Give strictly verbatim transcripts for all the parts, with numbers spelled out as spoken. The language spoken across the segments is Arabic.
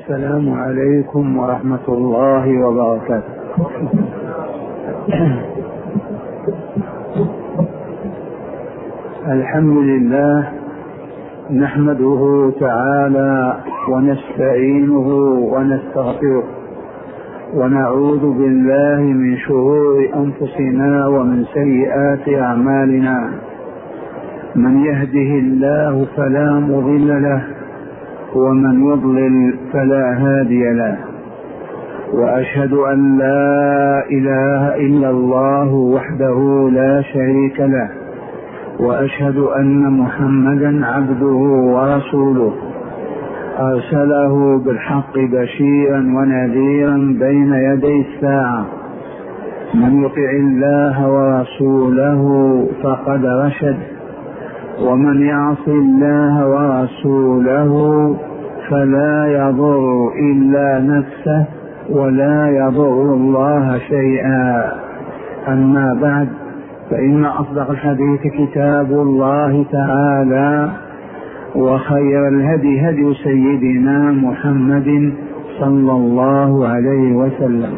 السلام عليكم ورحمة الله وبركاته. الحمد لله نحمده تعالى ونستعينه ونستغفره ونعوذ بالله من شرور أنفسنا ومن سيئات أعمالنا. من يهده الله فلا مضل له ومن يضلل فلا هادي له، وأشهد أن لا إله إلا الله وحده لا شريك له، وأشهد أن محمدا عبده ورسوله أرسله بالحق بشيرا ونذيرا بين يدي الساعة. من يطع الله ورسوله فقد رشد، ومن يعص الله ورسوله فلا يضر إلا نفسه ولا يضر الله شيئا. أما بعد، فإن أصدق الحديث كتاب الله تعالى، وخير الهدي هدي سيدنا محمد صلى الله عليه وسلم،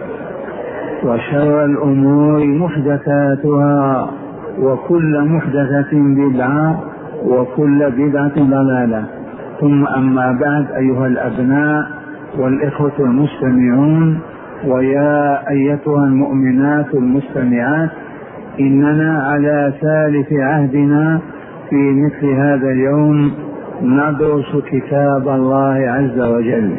وشر الأمور محدثاتها، وكل محدثة بدعة، وكل بدعة ضلالة. ثم أما بعد، أيها الأبناء والإخوة المستمعون، ويا أيتها المؤمنات المستمعات، إننا على ثالث عهدنا في مثل هذا اليوم ندرس كتاب الله عز وجل،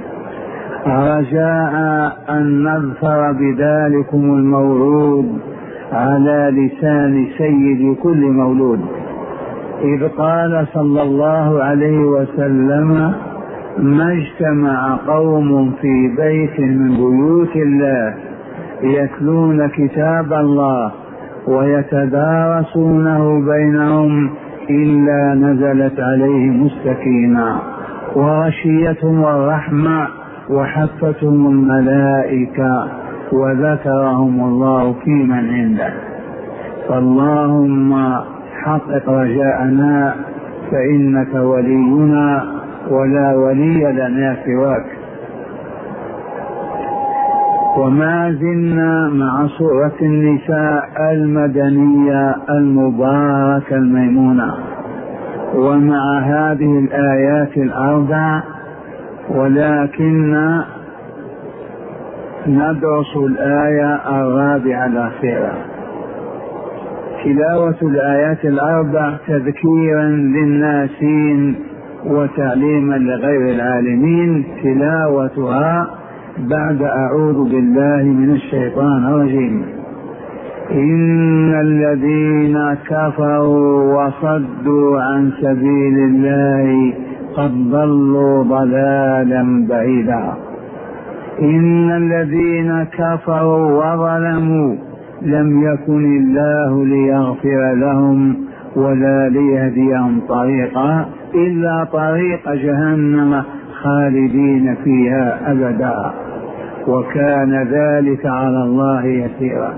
رجاء أن نظفر بذلكم المولود على لسان سيد كل مولود، إذ قال صلى الله عليه وسلم: ما اجتمع قوم في بيت من بيوت الله يتلون كتاب الله ويتدارسونه بينهم إلا نزلت عليهم السكينة وغشيتهم الرحمة وحفتهم الملائكة وذكرهم الله في من عنده. فاللهم حقق رجاءنا، فإنك ولينا ولا ولي لنا سواك. وما زلنا مع سورة النساء المدنية المباركة الميمونة، ومع هذه الآيات الأربع، ولكن ندرس الآية الرابعة الأخيرة. تلاوة الآيات الأربع تذكيرا للناسين وتعليما لغير العالمين، تلاوتها بعد أعوذ بالله من الشيطان الرجيم. إن الذين كفروا وصدوا عن سبيل الله قد ضلوا ضلالا بعيدا. إن الذين كفروا وظلموا لم يكن الله ليغفر لهم ولا ليهديهم طريقا إلا طريق جهنم خالدين فيها أبدا، وكان ذلك على الله يسيرا.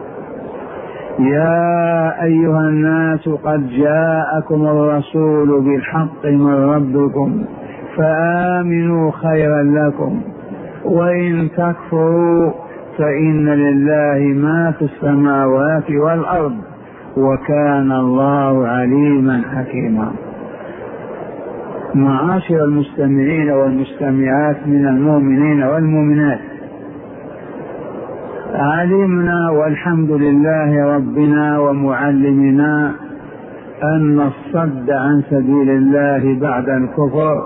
يا أيها الناس قد جاءكم الرسول بالحق من ربكم فآمنوا خيرا لكم، وإن تكفروا فإن لله ما في السماوات والأرض، وكان الله عليما حكيما. معاشر المستمعين والمستمعات من المؤمنين والمؤمنات، علمنا والحمد لله ربنا ومعلمنا أن الصد عن سبيل الله بعد الكفر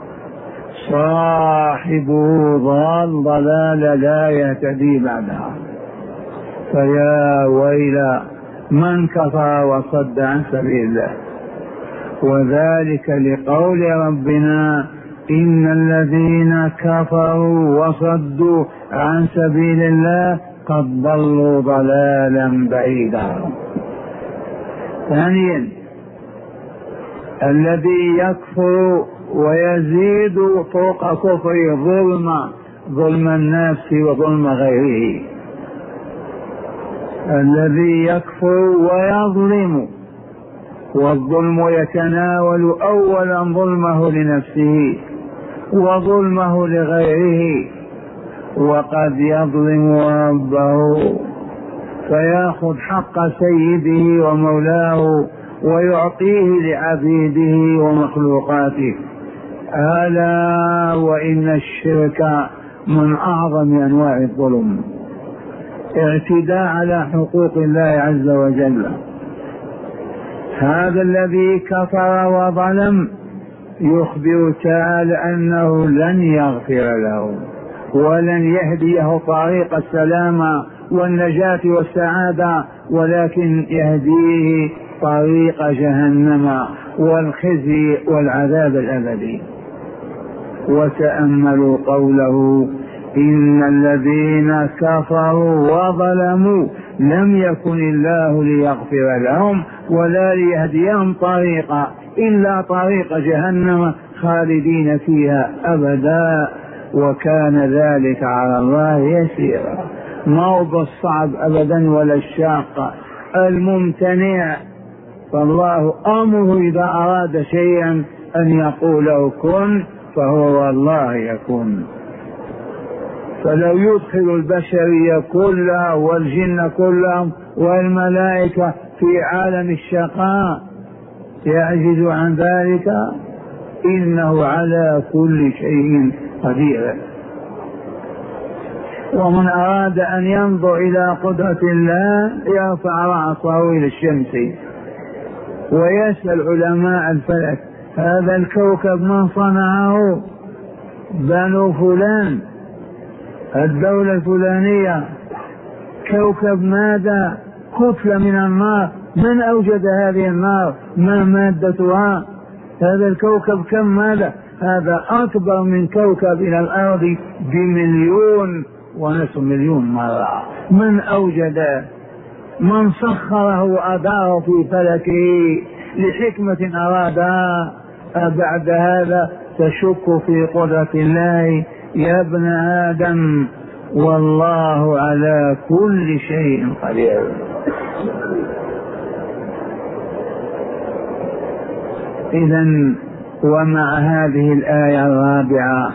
صاحبه ضال ضلال لا يهتدي بعدها. فيا ويل من كفر وصد عن سبيل الله، وذلك لقول ربنا: إن الذين كفروا وصدوا عن سبيل الله قد ضلوا ضلالا بعيدا. ثانيا، الذي يكفر ويزيد فوق كفره ظلم ظلم النفس وظلم غيره. الذي يكفر ويظلم، والظلم يتناول أولا ظلمه لنفسه، وظلمه لغيره، وقد يظلم ربه فيأخذ حق سيده ومولاه ويعطيه لعبيده ومخلوقاته. ألا وإن الشرك من أعظم أنواع الظلم، اعتداء على حقوق الله عز وجل. هذا الذي كفر وظلم يخبر تعالى أنه لن يغفر له ولن يهديه طريق السلامة والنجاة والسعادة، ولكن يهديه طريق جهنم والخزي والعذاب الأبدي. وتأملوا قوله إن الذين كفروا وظلموا لم يكن الله ليغفر لهم ولا ليهديهم طريقا إلا طريق جهنم خالدين فيها أبدا، وكان ذلك على الله يسيرا. ما هو بالصعب أبدا ولا الشاق، الممتنع. فالله أمره إذا أراد شيئا أن يقوله كن فهو والله يكون. فلو يدخل البشرية كلها والجن كلهم والملائكة في عالم الشقاء يعجز عن ذلك؟ إنه على كل شيء قدير. ومن أراد أن ينظر إلى قدرة الله يرفع رأسه إلى الشمس ويسأل علماء الفلك هذا الكوكب من صنعه؟ بنو فلان، الدولة الفلانية. كوكب ماذا؟ كتلة من النار. من أوجد هذه النار؟ ما مادتها؟ هذا الكوكب كم ماذا؟ هذا أكبر من كوكب إلى الأرض بمليون ونصف مليون مرة. من أوجده؟ من سخره وأداره في فلكه لحكمة أرادها؟ بعد هذا تشك في قدرة الله يا ابن آدم، والله على كل شيء قدير. إذن ومع هذه الآية الرابعة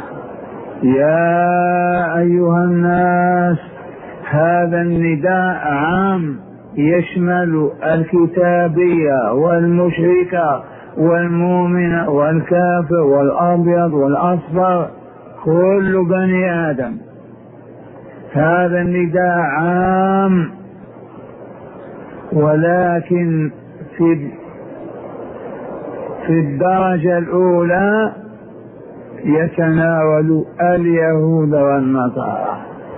يا أيها الناس، هذا النداء عام يشمل الكتابية والمشركة والمؤمن والكافر والأبيض والأصفر، كل بني آدم. هذا النداء عام، ولكن في في الدرجة الأولى يتناول اليهود والنصارى.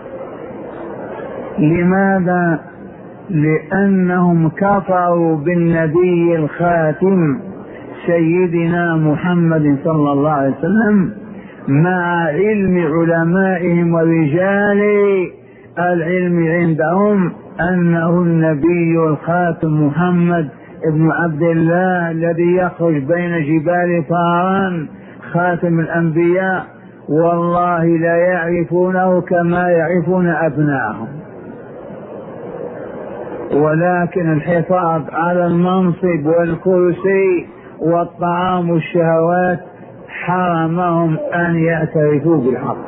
لماذا؟ لأنهم كفروا بالنبي الخاتم سيدنا محمد صلى الله عليه وسلم، مع علم علمائهم ورجال العلم عندهم أنه النبي الخاتم محمد ابن عبد الله الذي يخرج بين جبال فاران خاتم الأنبياء، والله لا يعرفونه كما يعرفون أبنائهم، ولكن الحفاظ على المنصب والكرسي والطعام والشهوات حرمهم أن يعترفوا بالحق.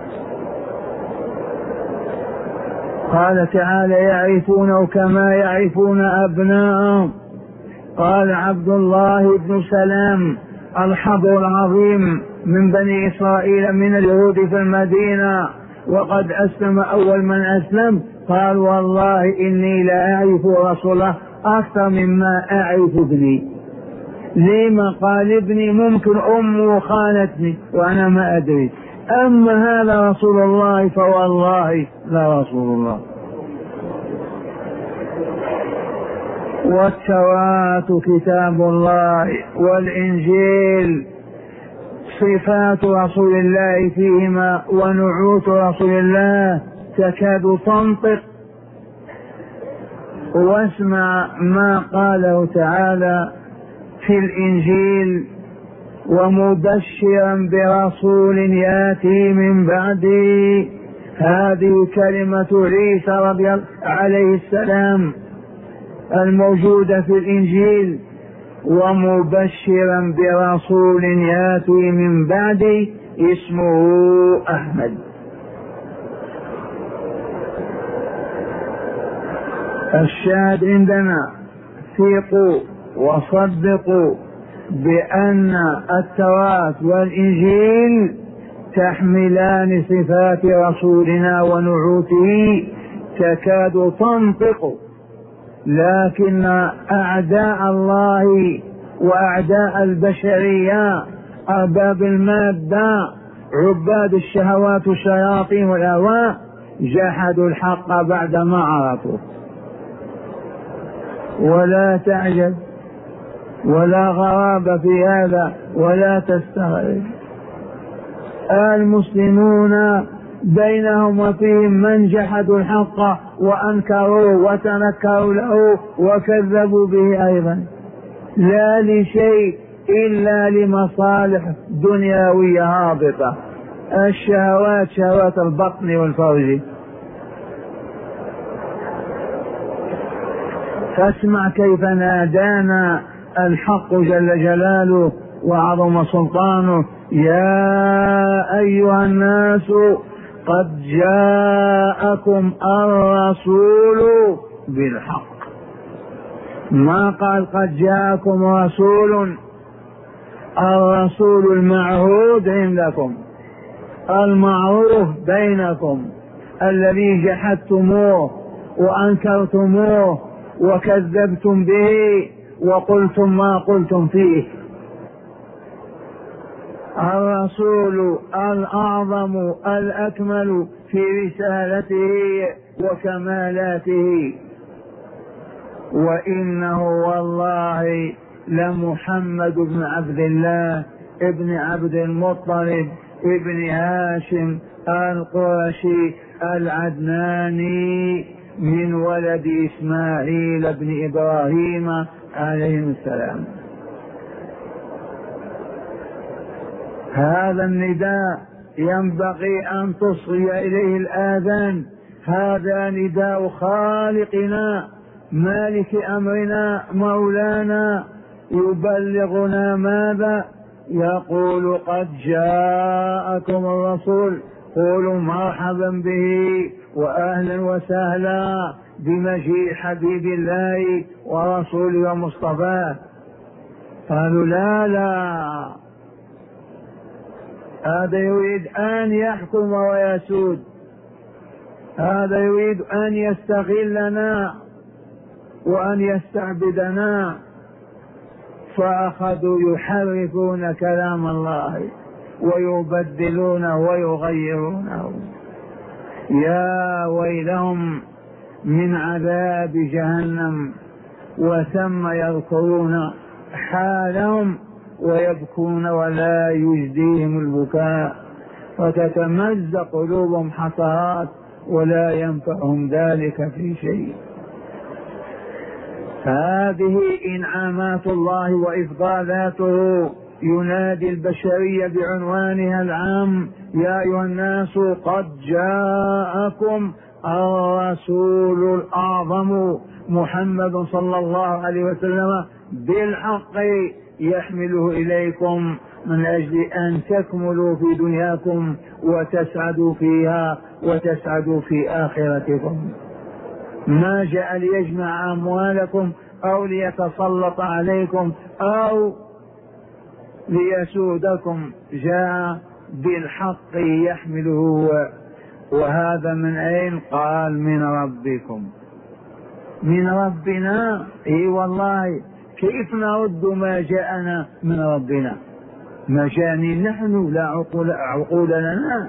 قال تعالى يعرفونه كما يعرفون أبنائهم. قال عبد الله بن سلام الحبر العظيم من بني إسرائيل من اليهود في المدينة وقد أسلم أول من أسلم، قال والله إني لا أعرف رسوله أكثر مما أعرف ابني. لما؟ قال ابني ممكن أمه خانتني وأنا ما أدري، أما هذا رسول الله فوالله لا رسول الله. والتوراة كتاب الله والإنجيل صفات رسول الله فيهما ونعوت رسول الله تكاد تنطق. واسمع ما قاله تعالى في الإنجيل ومبشرا برسول ياتي من بعدي. هذه كلمة عيسى رضي الله عليه السلام الموجودة في الإنجيل، ومبشرا برسول ياتي من بعدي اسمه أحمد. الشاهد عندنا ثقوا وصدقوا بأن التوراة والإنجيل تحملان صفات رسولنا ونعوته تكاد تنطق، لكن أعداء الله وأعداء البشرية أرباب المادة عباد الشهوات والشياطين والأهواء جحدوا الحق بعدما عرفوا. ولا تعجب ولا غرابة في هذا ولا تستغرب، المسلمون بينهم وفيهم من جحدوا الحق وأنكروا وتنكروا له وكذبوا به أيضا، لا لشيء إلا لمصالح دنيوية هابطة، الشهوات شهوات البطن والفرج. فاسمع كيف نادانا الحق جل جلاله وعظم سلطانه: يا أيها الناس قد جاءكم الرسول بالحق. ما قال قد جاءكم رسول، الرسول المعهود عندكم المعروف بينكم الذي جحدتموه وأنكرتموه وكذبتم به وقلتم ما قلتم فيه. الرسول الأعظم الأكمل في رسالته وكمالاته، وإنه والله لمحمد بن عبد الله ابن عبد المطلب ابن هاشم القرشي العدناني من ولد إسماعيل بن إبراهيم عليهم السلام. هذا النداء ينبغي أن تصغي إليه الآذان، هذا نداء خالقنا مالك أمرنا مولانا يبلغنا ماذا؟ يقول قد جاءكم الرسول، قولوا مرحبا به وأهلا وسهلا بمجيء حبيب الله ورسوله ومصطفاه. قالوا لا لا، هذا يريد أن يحكم ويسود، هذا يريد أن يستغلنا وأن يستعبدنا. فأخذوا يحرفون كلام الله ويبدلونه ويغيرونه. يا ويلهم من عذاب جهنم، وثم يذكرون حالهم ويبكون ولا يجديهم البكاء، وتتمزق قلوبهم حسرات ولا ينفعهم ذلك في شيء. هذه إنعامات الله وإفضالاته، ينادي البشرية بعنوانها العام: يا أيها الناس قد جاءكم الرسول الأعظم محمد صلى الله عليه وسلم بالحق يحمله إليكم من أجل أن تكملوا في دنياكم وتسعدوا فيها وتسعدوا في آخرتكم. ما جاء ليجمع أموالكم أو ليتسلط عليكم أو ليسودكم، جاء بالحق يحمله. وهذا من أين؟ قال من ربكم، من ربنا. اي والله، كيف نرد ما جاءنا من ربنا؟ مجانين نحن، لا عقول, عقول لنا.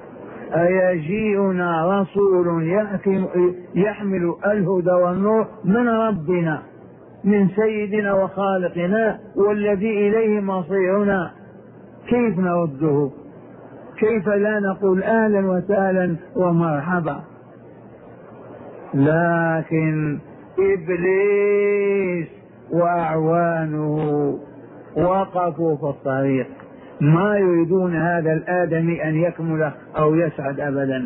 أيجيئنا رسول يحمل الهدى والنور من ربنا، من سيدنا وخالقنا والذي إليه مصيرنا، كيف نرده؟ كيف لا نقول أهلا وسهلا ومرحبا؟ لكن إبليس وأعوانه وقفوا في الطريق، ما يريدون هذا الآدمي أن يكمل أو يسعد أبدا.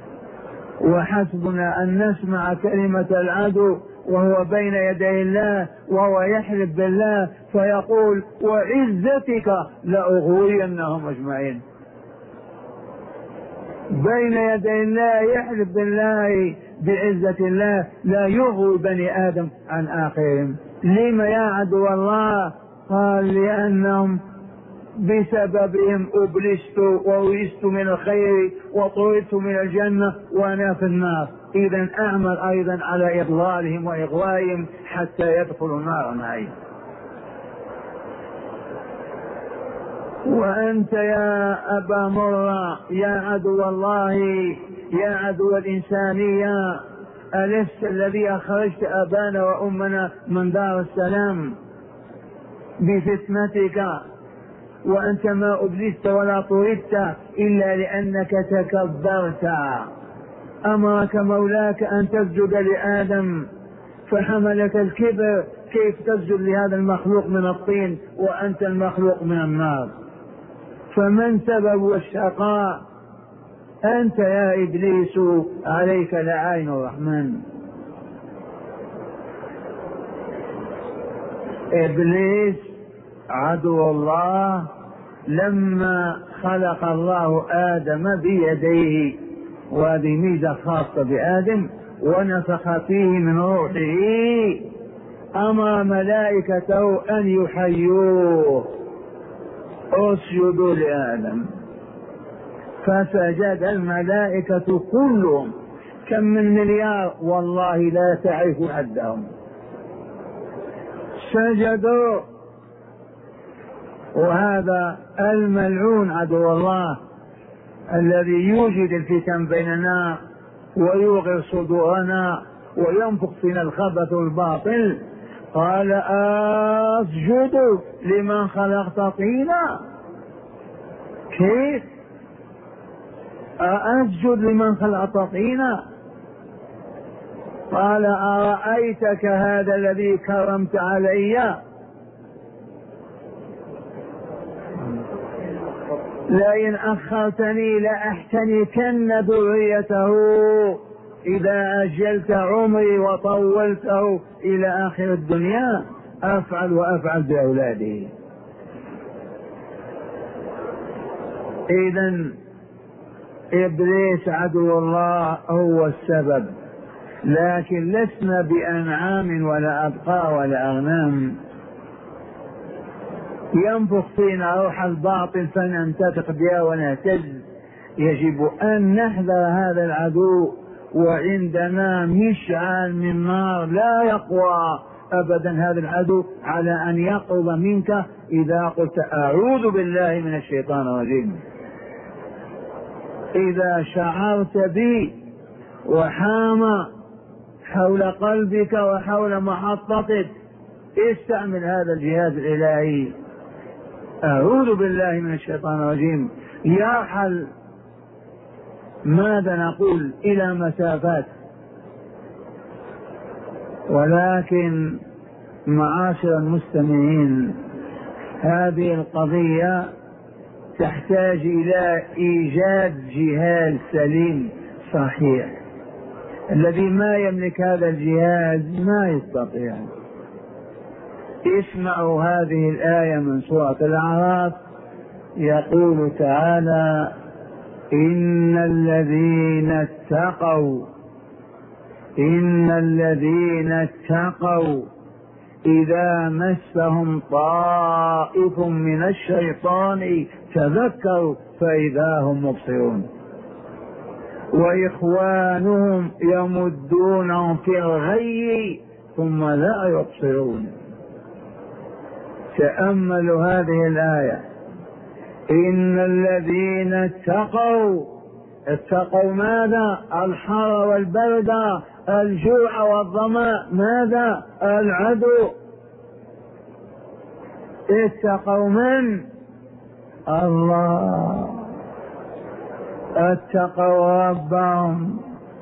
وحسبنا أن نسمع كلمة العدو وهو بين يدي الله وهو يحلف بالله فيقول: وعزتك لأغوينهم أجمعين. بين يدي الله يحلف بالله بعزة الله لا يغوي بني آدم عن آخرهم. لما يا عدو الله؟ قال لأنهم بسببهم أبلست وورثت من الخير وطردت من الجنة وأنا في النار. إذا أعمل أيضا على إضلالهم وإغوائهم حتى يدخلوا النار معي. وأنت يا أبا مرة يا عدو الله يا عدو الإنسانية، ألست الذي أخرجت أبانا وأمنا من دار السلام بفتنتك، وأنت ما أبلست ولا طردت إلا لأنك تكبرت. أمرك مولاك أن تسجد لآدم فحملك الكبر، كيف تسجد لهذا المخلوق من الطين وأنت المخلوق من النار؟ فمن سبب الشقاء؟ أنت يا إبليس، عليك لعين الرحمن. إبليس عدو الله، لما خلق الله آدم بيديه، وهذه ميزة خاصة بآدم، ونفخ فيه من روحه، أمر ملائكته أن يحيوه، اسجدوا لآدم، فسجد الملائكة كلهم، كم من مليار والله لا تعرف عدهم، سجدوا. وهذا الملعون عدو الله الذي يوجد الفتن بيننا ويوغر صدورنا وينفخ فينا الخبث والباطل، قال أسجد لمن خلقت طينا. كيف أسجد لمن خلقت طينا؟ قال أرأيتك هذا الذي كرمت علي، لئن أخرتني لأحتنكن ذريته إذا أجلت عمري وطولته إلى آخر الدنيا، أفعل وأفعل بأولادي. إذن إبليس عدو الله هو السبب، لكن لسنا بأنعام ولا أبقار ولا أغنام ينفخ فينا روح الباطل فننتفق بها ونهتز. يجب أن نحذر هذا العدو، وعندنا مشعل من نار لا يقوى أبدا هذا العدو على أن يقرب منك إذا قلت أعوذ بالله من الشيطان الرجيم. إذا شعرت بي وحام حول قلبك وحول محطتك، استعمل هذا الجهاز الإلهي، أعوذ بالله من الشيطان الرجيم، يرحل ماذا نقول إلى مسافات. ولكن معاشر المستمعين، هذه القضية تحتاج إلى إيجاد جهاز سليم صحيح. الذي ما يملك هذا الجهاز ما يستطيع. اسمعوا هذه الآية من سورة الأعراف، يقول تعالى: إن الذين اتقوا إن الذين اتقوا إذا مسهم طائف من الشيطان تذكروا فإذا هم مبصرون وإخوانهم يمدونهم في الغي ثم لا يبصرون. تأملوا هذه الآية: إن الذين اتقوا، اتقوا ماذا؟ الحر والبرد، الجوع والظمأ، ماذا؟ العدو. اتقوا من؟ الله. اتقوا ربهم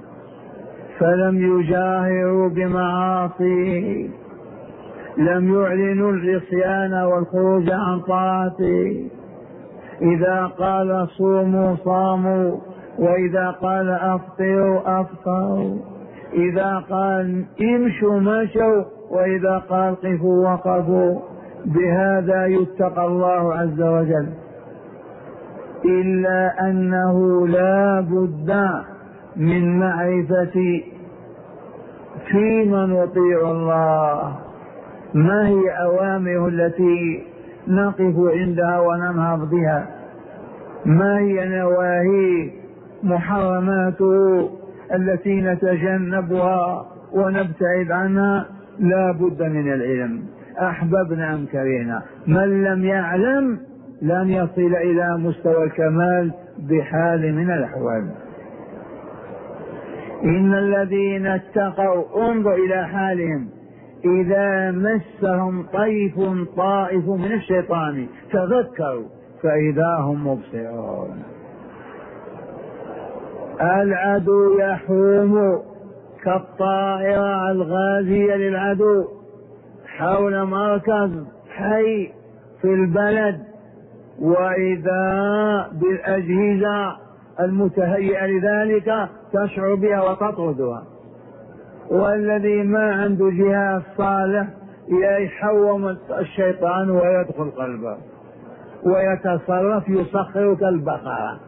فلم يجاهروا بمعاصيه، لم يعلنوا العصيان والخروج عن طاعته. إذا قال صوموا صاموا، وإذا قال أفطروا أفطروا، إذا قال امشوا مشوا، وإذا قال قفوا وقفوا. بهذا يتقى الله عز وجل. إلا أنه لا بد من معرفة فيما نطيع الله، ما هي أوامره التي نقف عندها وننهض بها، ما هي نواهي محرماته التي نتجنبها ونبتعد عنها. لا بد من العلم، أحببنا أم كرهنا. من لم يعلم لن يصل إلى مستوى الكمال بحال من الأحوال. إن الذين اتقوا، انظر إلى حالهم، إذا مسهم طيف طائف من الشيطان تذكروا فإذا هم مبصرون. العدو يحوم كالطائرة الغازية للعدو حول مركز حي في البلد، وإذا بالأجهزة المتهيئة لذلك تشعر بها وتطردها. والذي ما عنده جهاز صالح يحوم الشيطان ويدخل قلبه ويتصرف، يسخر كالبقرة،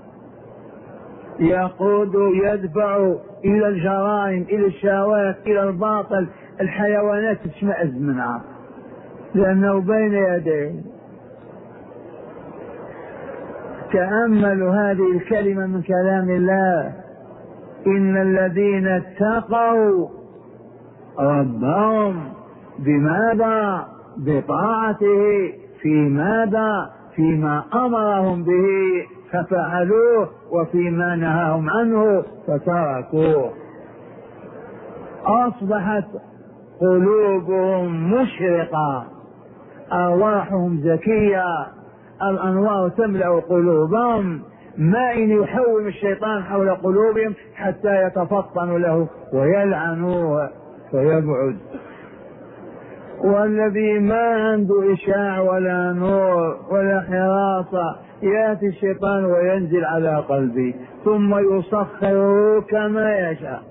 يقود يدفع إلى الجرائم، إلى الشهوات، إلى الباطل. الحيوانات تشمئز منها لأنه بين يديه. تأملوا هذه الكلمة من كلام الله: إن الذين اتقوا ربهم بماذا؟ بطاعته. في ماذا؟ فيما أمرهم به ففعلوه، وفيما نهاهم عنه فتركوه. أصبحت قلوبهم مشرقة، أرواحهم زكية، الأنوار تملأ قلوبهم. ما إن يحوم الشيطان حول قلوبهم حتى يتفطنوا له ويلعنوه فيبعد. والذي ما عنده إشاع ولا نور ولا حراسة يأتي الشيطان وينزل على قلبه ثم يسخره كما يشاء.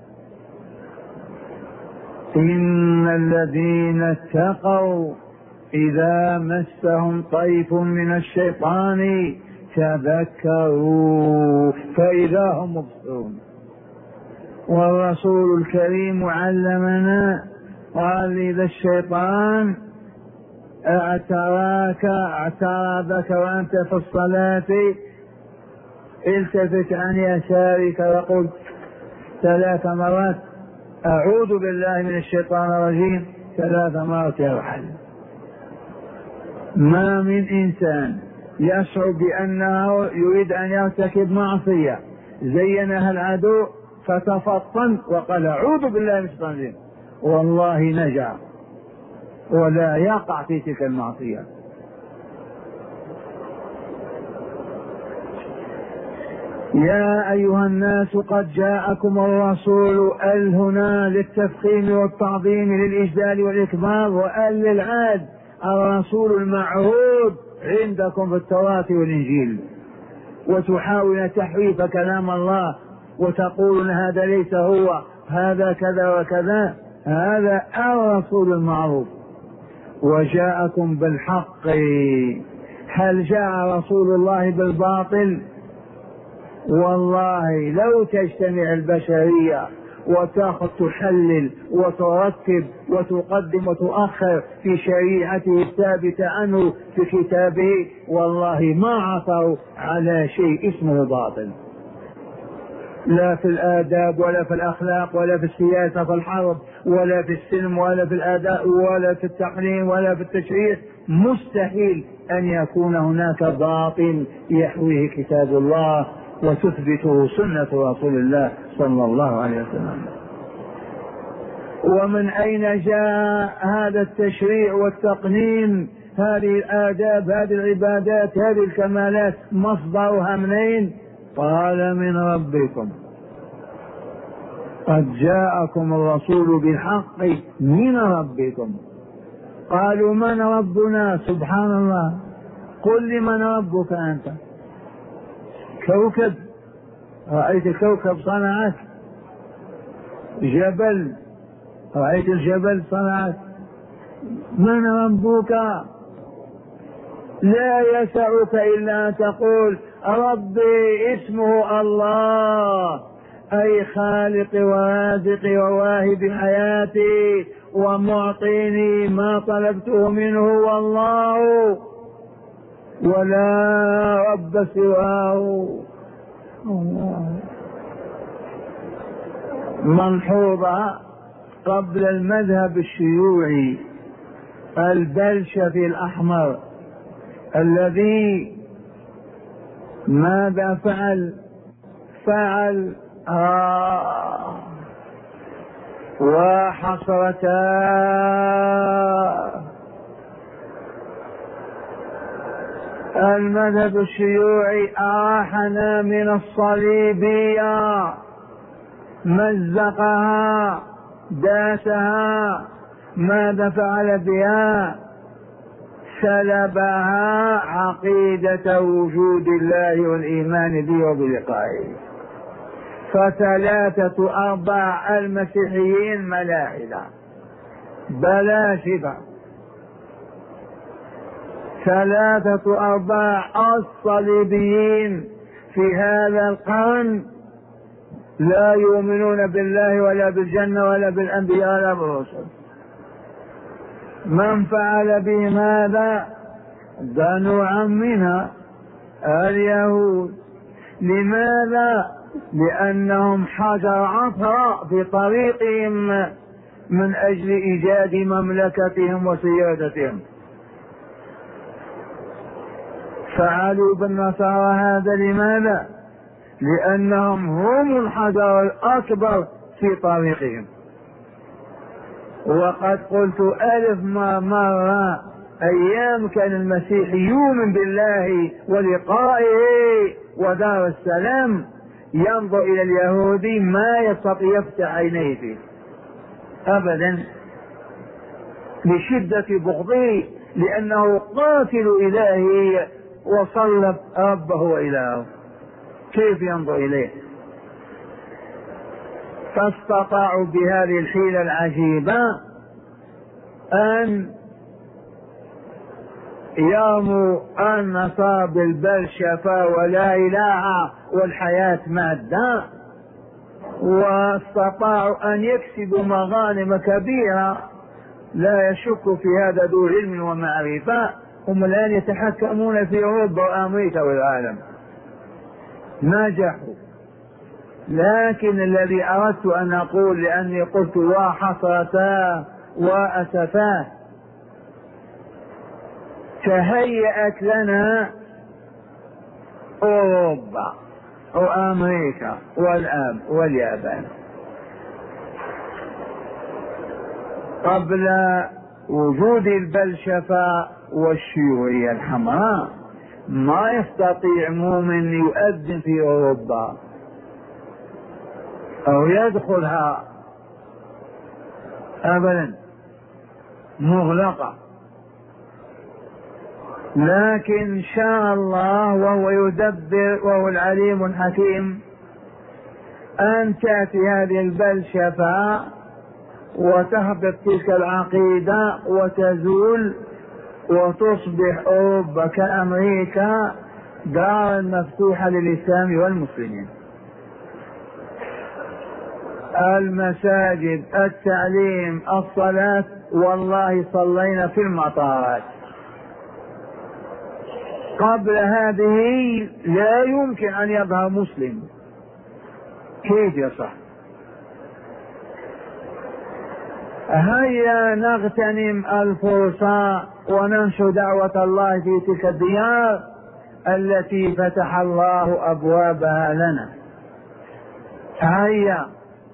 إن الذين اتقوا إذا مسهم طيف من الشيطان تذكروا فإذا هم مبصرون. والرسول الكريم علمنا، قال: إذا الشيطان اعتراك اعترضك وأنت في الصلاة التفت عن يسارك وقل ثلاث مرات: أعوذ بالله من الشيطان الرجيم، ثلاث مرات يرحل. ما من إنسان يشعر بأنه يريد أن يرتكب معصية زينها العدو فتفطن وقال أعوذ بالله من الشيطان الرجيم، والله نجا ولا يقع في تلك المعصية. يا أيها الناس قد جاءكم الرسول، ال هنا للتفخيم والتعظيم للإجلال والإكبار، وال للعاد، الرسول المعهود عندكم في التوراة والإنجيل. وتحاول تحريف كلام الله وتقول هذا ليس هو، هذا كذا وكذا. هذا الرسول المعروف. وجاءكم بالحق. هل جاء رسول الله بالباطل؟ والله لو تجتمع البشرية وتأخذ تحلل وترتب وتقدم وتؤخر في شريعته الثابتة عنه في كتابه، والله ما عثروا على شيء اسمه باطل، لا في الآداب ولا في الأخلاق ولا في السياسة في الحرب ولا في السلم ولا في الأداء ولا في التحريم ولا في التشريع. مستحيل أن يكون هناك باطل يحويه كتاب الله وتثبته سنة رسول الله صلى الله عليه وسلم. ومن أين جاء هذا التشريع والتقنين، هذه الآداب، هذه العبادات، هذه الكمالات؟ مصدرها منين؟ قال: من ربكم. قد جاءكم الرسول بالحق من ربكم. قالوا: من ربنا؟ سبحان الله، قل لي من ربك أنت؟ كوكب؟ رأيت كوكب صنعت؟ جبل؟ رأيت الجبل صنعت؟ من ربك؟ لا يسعك إلا أن تقول ربي اسمه الله، أي خالق ورازق وواهب حياتي ومعطيني ما طلبته منه والله، ولا رب سواه. ملحوظة قبل المذهب الشيوعي البلشفي الأحمر الذي ماذا فعل؟ فعل آه وحسرتا المذهب الشيوعي أراحنا من الصليبية، مزقها داسها، ماذا فعل بها؟ سلبها عقيدة وجود الله والإيمان به وبلقائه. فثلاثة أرباع المسيحيين ملاحدة بلاشفة، ثلاثة أرباع الصليبيين في هذا القرن لا يؤمنون بالله ولا بالجنة ولا بالأنبياء ولا بالرسل. من فعل به ماذا؟ بنو عمنا اليهود. لماذا؟ لأنهم حجر عثرة في طريقهم من أجل إيجاد مملكتهم وسيادتهم. فعلوا بالنصارى هذا لماذا؟ لأنهم هم الحجر الأكبر في طريقهم. وقد قلت ألف مرة أيام كان المسيح يؤمن بالله ولقائه ودار السلام ينظر إلى اليهودي ما يستطيع يفتح عينيه فيه أبدا لشدة بغضه، لأنه قاتل إلهي وصلب ربه وإلهه، كيف ينظر إليه؟ فاستطاعوا بهذه الحيلة العجيبة أن يرموا النصارى بالبلشفة ولا إله والحياة مادة، واستطاعوا أن يكسبوا مغانم كبيرة لا يشك في هذا ذو علم ومعرفة. هم الآن يتحكمون في أوروبا وأمريكا والعالم، نجحوا. لكن الذي أردت أن أقول، لأني قلت وحسرتا وأسفا، تهيأت لنا أوروبا وأمريكا والآب واليابان قبل وجود البلشفة والشيوعية الحمراء. ما يستطيع مؤمن يؤذن في أوروبا أو يدخلها أبدا، مغلقة. لكن شاء الله وهو يدبر وهو العليم الحكيم أن تأتي هذه البلشفة وتهبط تلك العقيدة وتزول وتصبح أوروبا كأمريكا دار مفتوحة للإسلام والمسلمين. المساجد، التعليم، الصلاة، والله صلينا في المطارات. قبل هذه لا يمكن أن يظهر مسلم، كيف يصح؟ هيا نغتنم الفرصة وننشر دعوة الله في تلك الديار التي فتح الله أبوابها لنا. هيا.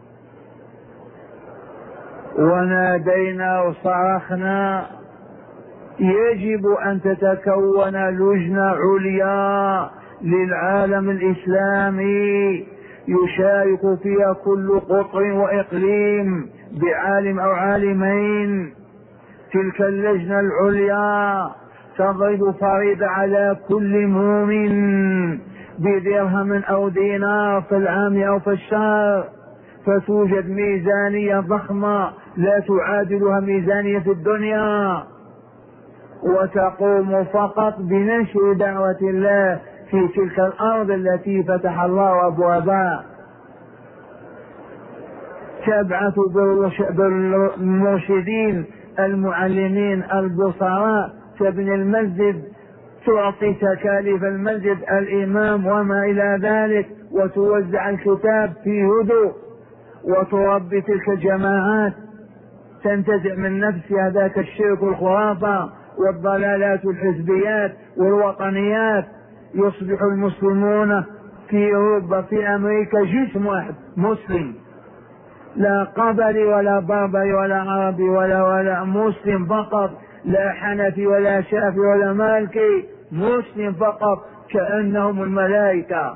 ونادينا وصرخنا يجب أن تتكون لجنة عليا للعالم الإسلامي يشارك فيها كل قطر وإقليم بعالم أو عالمين. تلك اللجنة العليا تضرب فريضة على كل مؤمن بدرهم أو دينار في العام أو في الشهر، فتوجد ميزانية ضخمة لا تعادلها ميزانية في الدنيا، وتقوم فقط بنشر دعوة الله في تلك الأرض التي فتح الله أبوابها. تبعث بالمرشدين المعلمين البصراء، تبني المسجد، تعطي تكاليف المسجد، الإمام وما إلى ذلك، وتوزع الكتاب في هدوء، وتربي تلك الجماعات، تنتزع من نفسها ذاك الشرك والخرافة والضلالات والحزبيات والوطنيات. يصبح المسلمون في أوروبا في أمريكا جسم واحد مسلم، لا قبلي ولا بربري ولا عربي ولا ولا مسلم فقط، لا حنفي ولا شافعي ولا مالكي، مسلم فقط كأنهم الملائكة.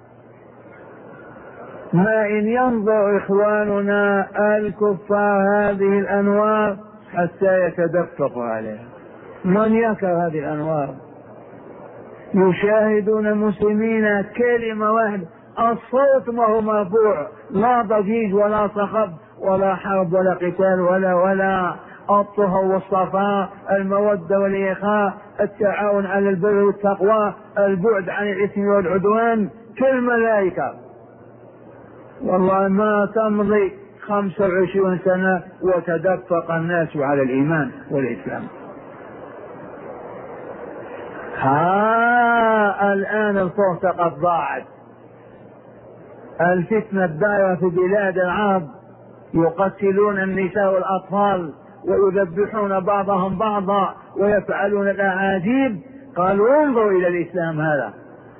ما إن ينظر إخواننا الكفار هذه الأنوار حتى يتدفقوا عليها. من يكره هذه الأنوار؟ يشاهدون المسلمين كلمة واحدة، الصوت ما هو مرفوع، لا ضجيج ولا صخب ولا حرب ولا قتال ولا ولا الطهر والصفاء، المودة والإخاء، التعاون على البر والتقوى، البعد عن الإثم والعدوان، كالملائكة. والله ما تمضي خمسة وعشرين سنة وتدفق الناس على الإيمان والإسلام. ها الآن الفرصة قد ضاعت. الفتنة الدائرة في بلاد العرب، يقتلون النساء والأطفال ويذبحون بعضهم بعضا ويفعلون الأعاجيب. قالوا انظروا إلى الإسلام هذا،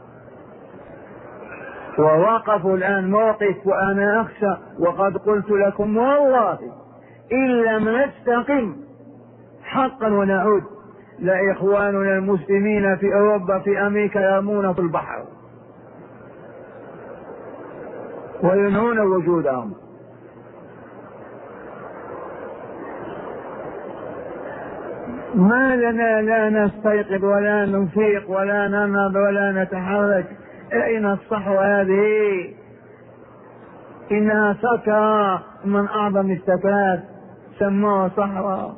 ووقفوا الآن موقف. وأنا أخشى وقد قلت لكم والله إن لم نستقم حقا ونعود لإخواننا المسلمين في أوروبا في أمريكا يرمون في البحر وينهون وجودهم. ما لنا لا نستيقظ ولا نفيق ولا ننهض ولا نتحرك؟ أين الصحوة هذه؟ إنها سكرة من أعظم السكرات، سموها صحوة.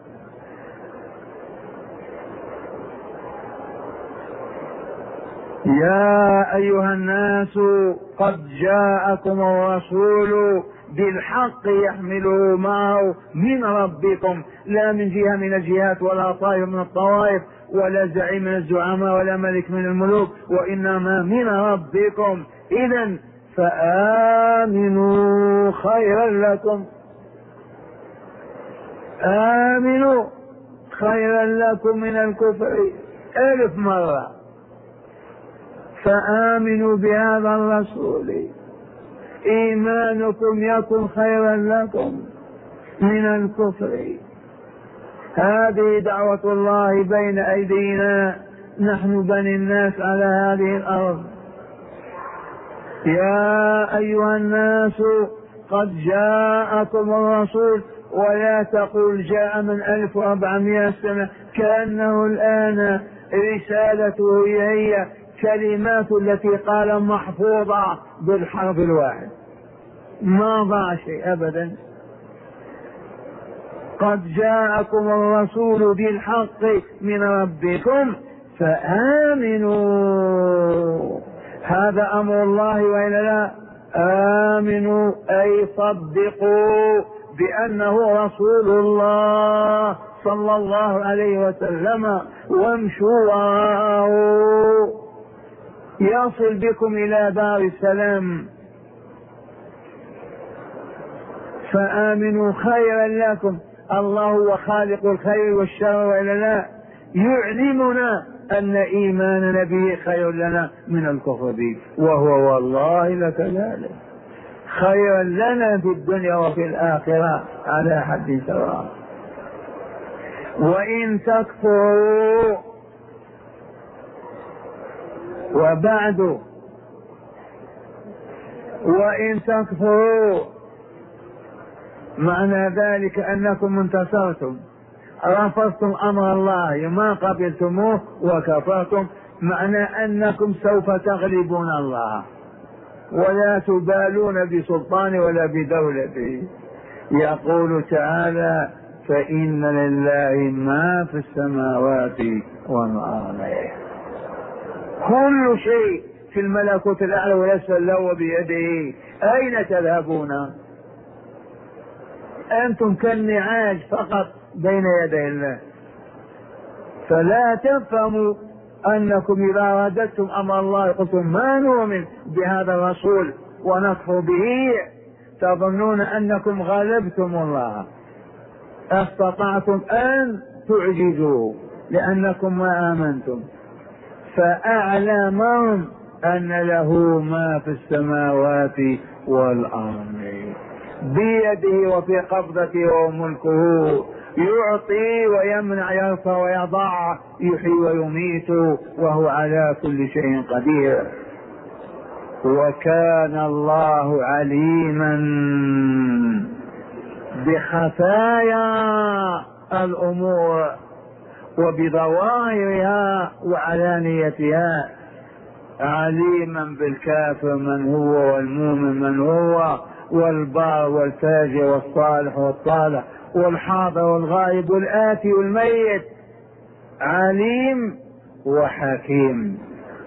يا أيها الناس قد جاءكم الرسول بالحق يحمله معه من ربكم، لا من جهة من الجهات ولا طائف من الطوائف ولا زعيم من الزعماء ولا ملك من الملوك، وإنما من ربكم. إذن فآمنوا خيرا لكم، آمنوا خيرا لكم من الكفر ألف مرة. فآمنوا بهذا الرسول إيمانكم يكن خيرا لكم من الكفر. هذه دعوة الله بين أيدينا، نحن بني الناس على هذه الأرض. يا أيها الناس قد جاءكم الرسول، ولا تقول جاء من ألف وأربعمائة سنة، كأنه الآن رسالته هي هي كلمات التي قال محفوظة بالحرف الواحد، ما ضاع شيء أبدا. قد جاءكم الرسول بالحق من ربكم فآمنوا. هذا أمر الله وإلا لا؟ آمنوا أي صدقوا بأنه رسول الله صلى الله عليه وسلم، وامشوا وراءه يصل بكم إلى دار السلام. فآمنوا خيرا لكم. الله هو خالق الخير والشر وإلا لا؟ يعلمنا أن إيماننا به خير لنا من الكفر به، وهو والله لكذلك، خيرا لنا في الدنيا وفي الآخرة على حد سواء. وإن تكفروا وبعد، وإن تكفروا معنى ذلك أنكم انتصرتم، رفضتم أمر الله ما قبلتموه وكفرتم، معنى أنكم سوف تغلبون الله ولا تبالون بسلطانه ولا بدولته. يقول تعالى فإن لله ما في السماوات والأرض. كل شيء في الملكوت الأعلى والأسفل له بيده. أين تذهبون؟ أنتم كالنعاج فقط بين يدي الله. فلا تفهموا أنكم إذا رددتم أمر الله قلتم ما نؤمن بهذا الرسول ونكفر به تظنون أنكم غلبتم الله، استطعتم أن تعجزوا لأنكم ما آمنتم. فأعلم أن له ما في السماوات والأرض بيده وفي قبضته وملكه، يعطي ويمنع، يرفع ويضع، يحيي ويميت، وهو على كل شيء قدير. وكان الله عليما بخفايا الأمور وبظواهرها وعلانيتها، عليما بالكافر من هو والمؤمن من هو، والبار والفاجر والصالح والطالح والحاضر والغائب والآتي والميت، عليم وحكيم.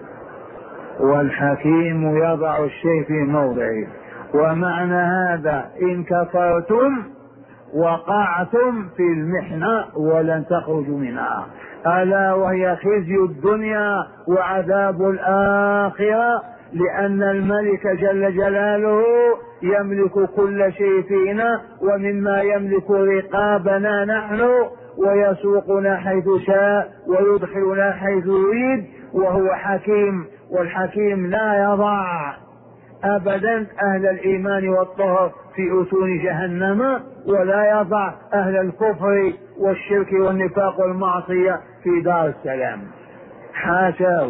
والحكيم يضع الشيء في موضعه. ومعنى هذا إن كفرتم وقعتم في المحنة ولن تخرجوا منها، ألا وهي خزي الدنيا وعذاب الآخرة، لأن الملك جل جلاله يملك كل شيء فينا، ومما يملك رقابنا نحن، ويسوقنا حيث شاء ويدخلنا حيث يريد، وهو حكيم. والحكيم لا يضع أبدا أهل الإيمان والطهر في أتون جهنم، ولا يضع أهل الكفر والشرك والنفاق والمعصية في دار السلام، حاشاه.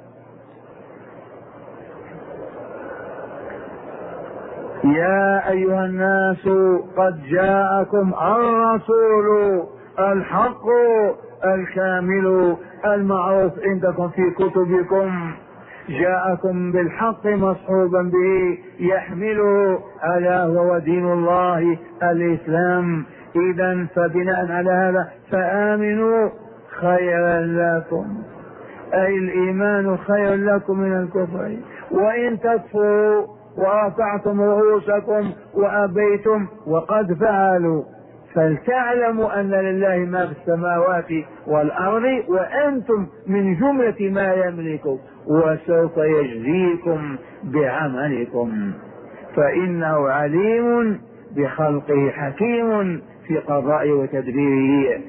يا أيها الناس قد جاءكم الرسول الحق الكامل المعروف عندكم في كتبكم، جاءكم بالحق مصحوبا به يحمله، ألا هو دين الله الإسلام. إذا فبناء على هذا فآمنوا خيرا لكم، أي الإيمان خير لكم من الكفر. وإن تكفروا ورفعتم رؤوسكم وأبيتم وقد فعلوا، فلتعلموا أن لله ما في السماوات والأرض وأنتم من جملة ما يملك، وسوف يجزيكم بعملكم، فإنه عليم بخلقه حكيم في قضائه وتدبيره.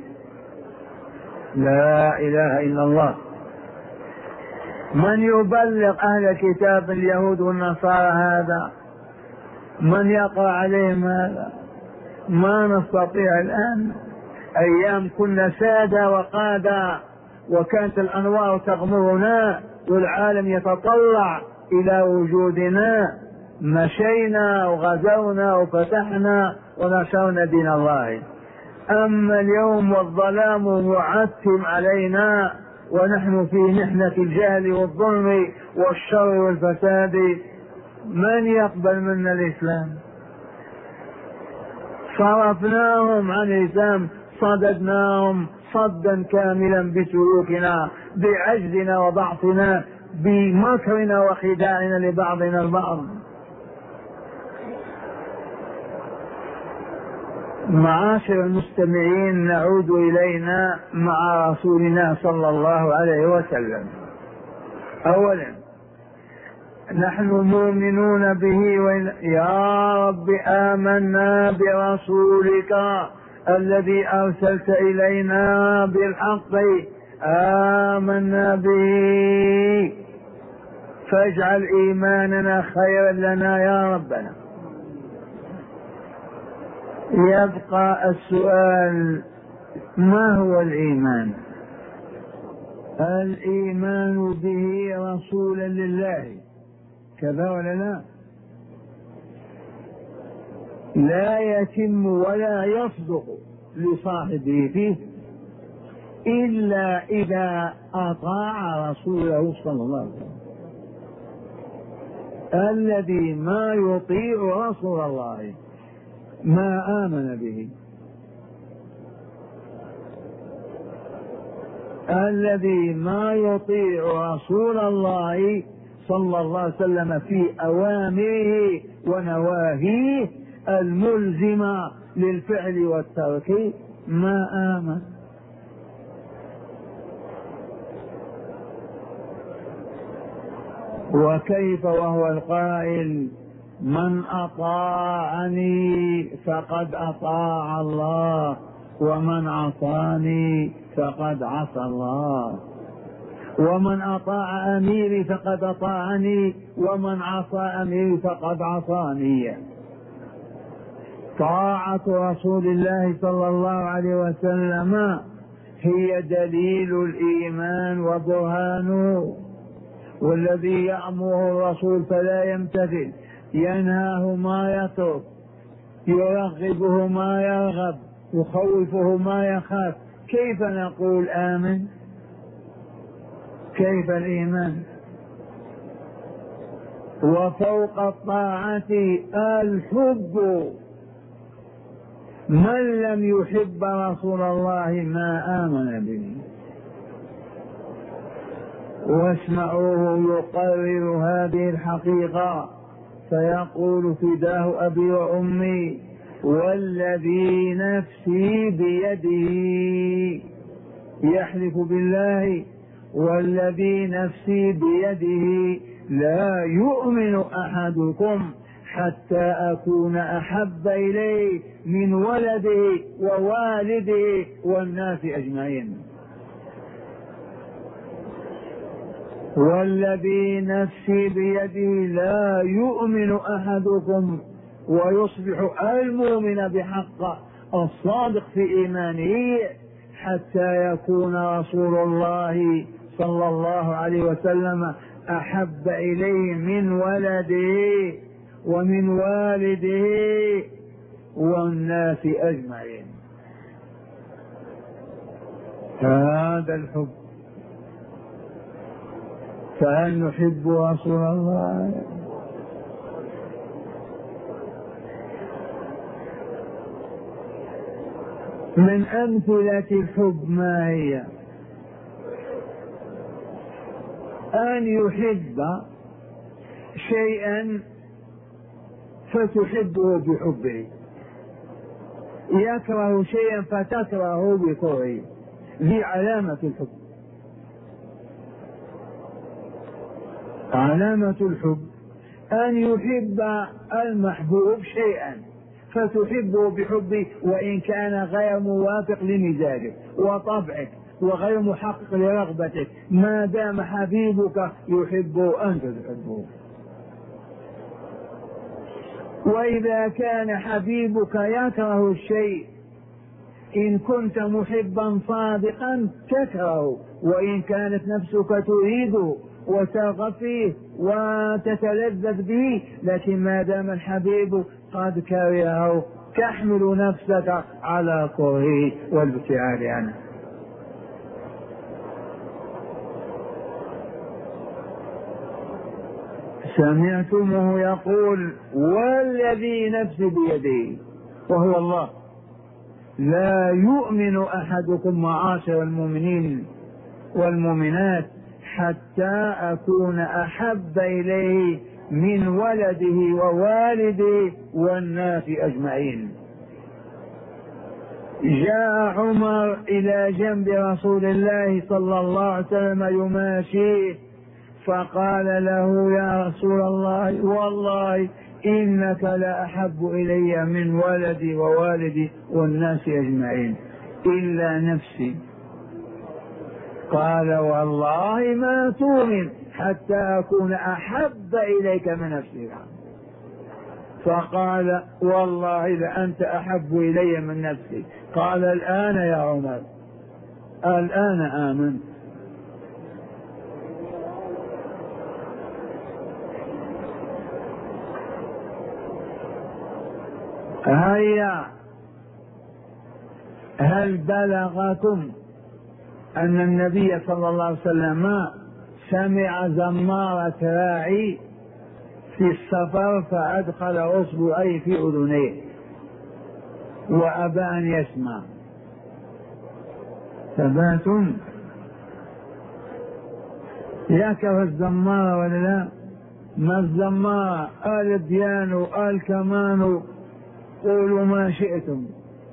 لا إله إلا الله. من يبلغ أهل الكتاب اليهود والنصارى هذا؟ من يقرأ عليهم هذا؟ ما نستطيع الآن. أيام كنا سادة وقادة وكانت الأنوار تغمرنا والعالم يتطلع إلى وجودنا، مشينا وغزونا وفتحنا ونشرنا دين الله. أما اليوم والظلام معتم علينا ونحن في محنة الجهل والظلم والشر والفساد، من يقبل منا الإسلام؟ صرفناهم عن الإسلام، صددناهم صدا كاملا بسلوكنا، بعجزنا وضعفنا، بمكرنا وخداعنا لبعضنا البعض. معاشر المستمعين، نعود إلينا مع رسولنا صلى الله عليه وسلم. أولا نحن مؤمنون به، وإن يا رب آمنا برسولك الذي أرسلت إلينا بالحق، آمنا به، فاجعل إيماننا خيرا لنا يا ربنا. يبقى السؤال: ما هو الإيمان؟ الإيمان به رسولا لله، كذا ولا لا؟ لا يتم ولا يصدق لصاحبه فيه إلا إذا أطاع رسوله صلى الله عليه وسلم. الذي ما يطيع رسول الله ما آمن به. الذي ما يطيع رسول الله صلى الله عليه وسلم في أوامره ونواهيه الملزمة للفعل والترك ما آمن. وكيف وهو القائل من أطاعني فقد أطاع الله ومن عصاني فقد عصى الله، ومن أطاع أميري فقد أطاعني ومن عصى أميري فقد عصاني. طاعة رسول الله صلى الله عليه وسلم هي دليل الإيمان وبرهانه، والذي يأمره الرسول فلا يمتثل، ينهاه ما يترك، يرغبه ما يرغب، يخوفه ما يخاف، كيف نقول آمن؟ كيف الإيمان؟ وفوق الطاعة الحب، من لم يحب رسول الله ما آمن به. واسمعوه يقرر هذه الحقيقة فيقول فداه أبي وأمي والذي نفسي بيده، يحلف بالله والذي نفسي بيده لا يؤمن أحدكم حتى أكون أحب إليه من ولده ووالده والناس أجمعين. والذي نفسي بيده لا يؤمن أحدكم ويصبح المؤمن بحق الصادق في إيمانه حتى يكون رسول الله صلى الله عليه وسلم أحب إليه من ولده ومن والده والناس أجمعين. هذا الحب. فهل نحب رسول الله؟ من أمثلة الحب ما هي؟ أن يحب شيئا فتحبه بحبه، يكره شيئا فتكرهه بكرهه، ذي علامة الحب. علامة الحب أن يحب المحبوب شيئا فتحبه بحبه وإن كان غير موافق لمزاجك وطبعك وغير محقق لرغبتك، ما دام حبيبك يحبه أنت تحبه. وإذا كان حبيبك يكره الشيء إن كنت محبا صادقا تكره، وإن كانت نفسك تريده وترغب فيه وتتلذذ به، لكن ما دام الحبيب قد كرهه تحمل نفسك على كرهه والابتعاد عنه. سمعتمه يقول والذي نفسي بيده، وهو الله، لا يؤمن أحدكم معاشر المؤمنين والمؤمنات حتى أكون أحب إليه من ولده ووالده والناس أجمعين. جاء عمر إلى جنب رسول الله صلى الله عليه وسلم يماشيه فقال له يا رسول الله والله إنك لأحب إلي من ولدي ووالدي والناس أجمعين إلا نفسي. قال والله ما تؤمن حتى أكون أحب إليك من نفسي. فقال والله لأنت أحب إلي من نفسي. قال الآن يا عمر الآن آمنت. هيا هل بلغكم أن النبي صلى الله عليه وسلم سمع زمارة راعي في السفر فأدخل أصبعيه في أذنيه وأبى أن يسمع؟ ثبات يكره الزمارة ولا لا؟ ما الزمارة آل البيانو آل كمانو قولوا ما شئتم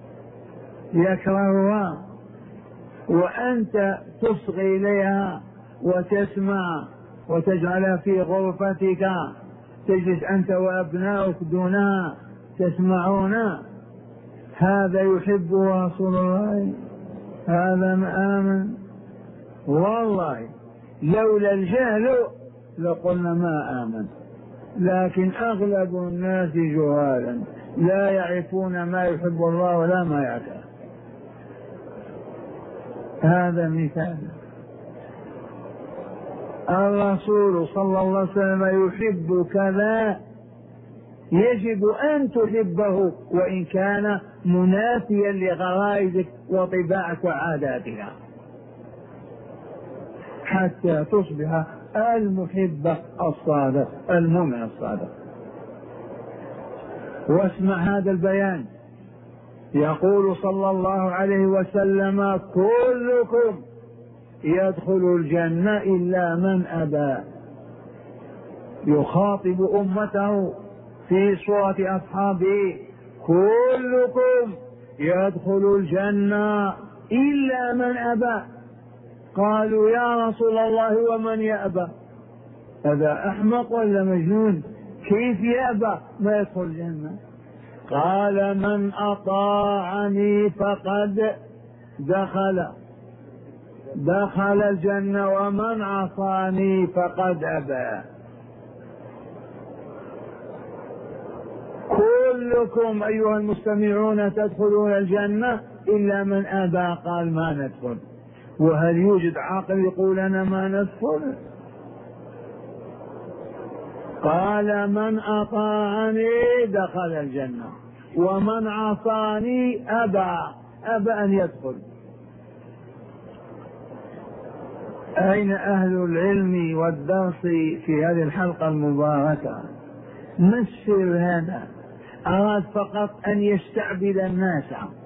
يكرهها، وأنت تصغي إليها وتسمع وتجعلها في غرفتك، تجلس أنت وأبناؤك دونها تسمعون. هذا يحبه رسول الله؟ هذا ما آمن. والله لولا الجهل لقلنا ما آمن، لكن أغلب الناس جهالا لا يعرفون ما يحب الله ولا ما يكره. هذا مثال. الرسول صلى الله عليه وسلم يحب كذا، يجب أن تحبه وإن كان منافيا لغرائزك وطباعك وعاداتك، حتى تصبح المحب الصادق المؤمن الصادق. واسمع هذا البيان، يقول صلى الله عليه وسلم: كلكم يدخل الجنة إلا من أبى. يخاطب أمته في صورة أصحابه: كلكم يدخل الجنة إلا من أبى. قالوا: يا رسول الله ومن يأبى؟ هذا أحمق ولا مجنون؟ كيف يأبى ما يدخل الجنة؟ قال: من أطاعني فقد دخل دخل الجنة ومن عصاني فقد أبى. كلكم أيها المستمعون تدخلون الجنة إلا من أبى. قال: ما ندخل. وهل يوجد عاقل يقول أنا ما ندخل؟ قال: من أطاعني دخل الجنة ومن عصاني أبى أبى أن يدخل. أين أهل العلم والدرس في هذه الحلقة المباركة؟ ما السر هذا؟ أراد فقط أن يستعبد الناس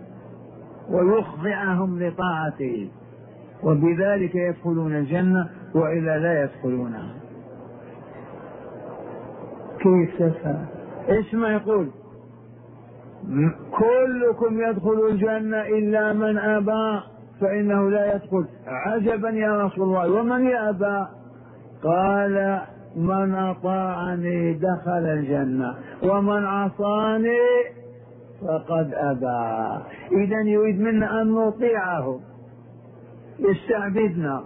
ويخضعهم لطاعته، وبذلك يدخلون الجنة وإلا لا يدخلونها. كيف تفهم؟ اسمع، يقول: كلكم يدخل الجنة إلا من أبى فإنه لا يدخل. عجبا يا رسول الله، ومن يأبى؟ قال: من أطاعني دخل الجنة ومن عصاني فقد أبى. إذن يريد منا أن نطيعه، يستعبدنا،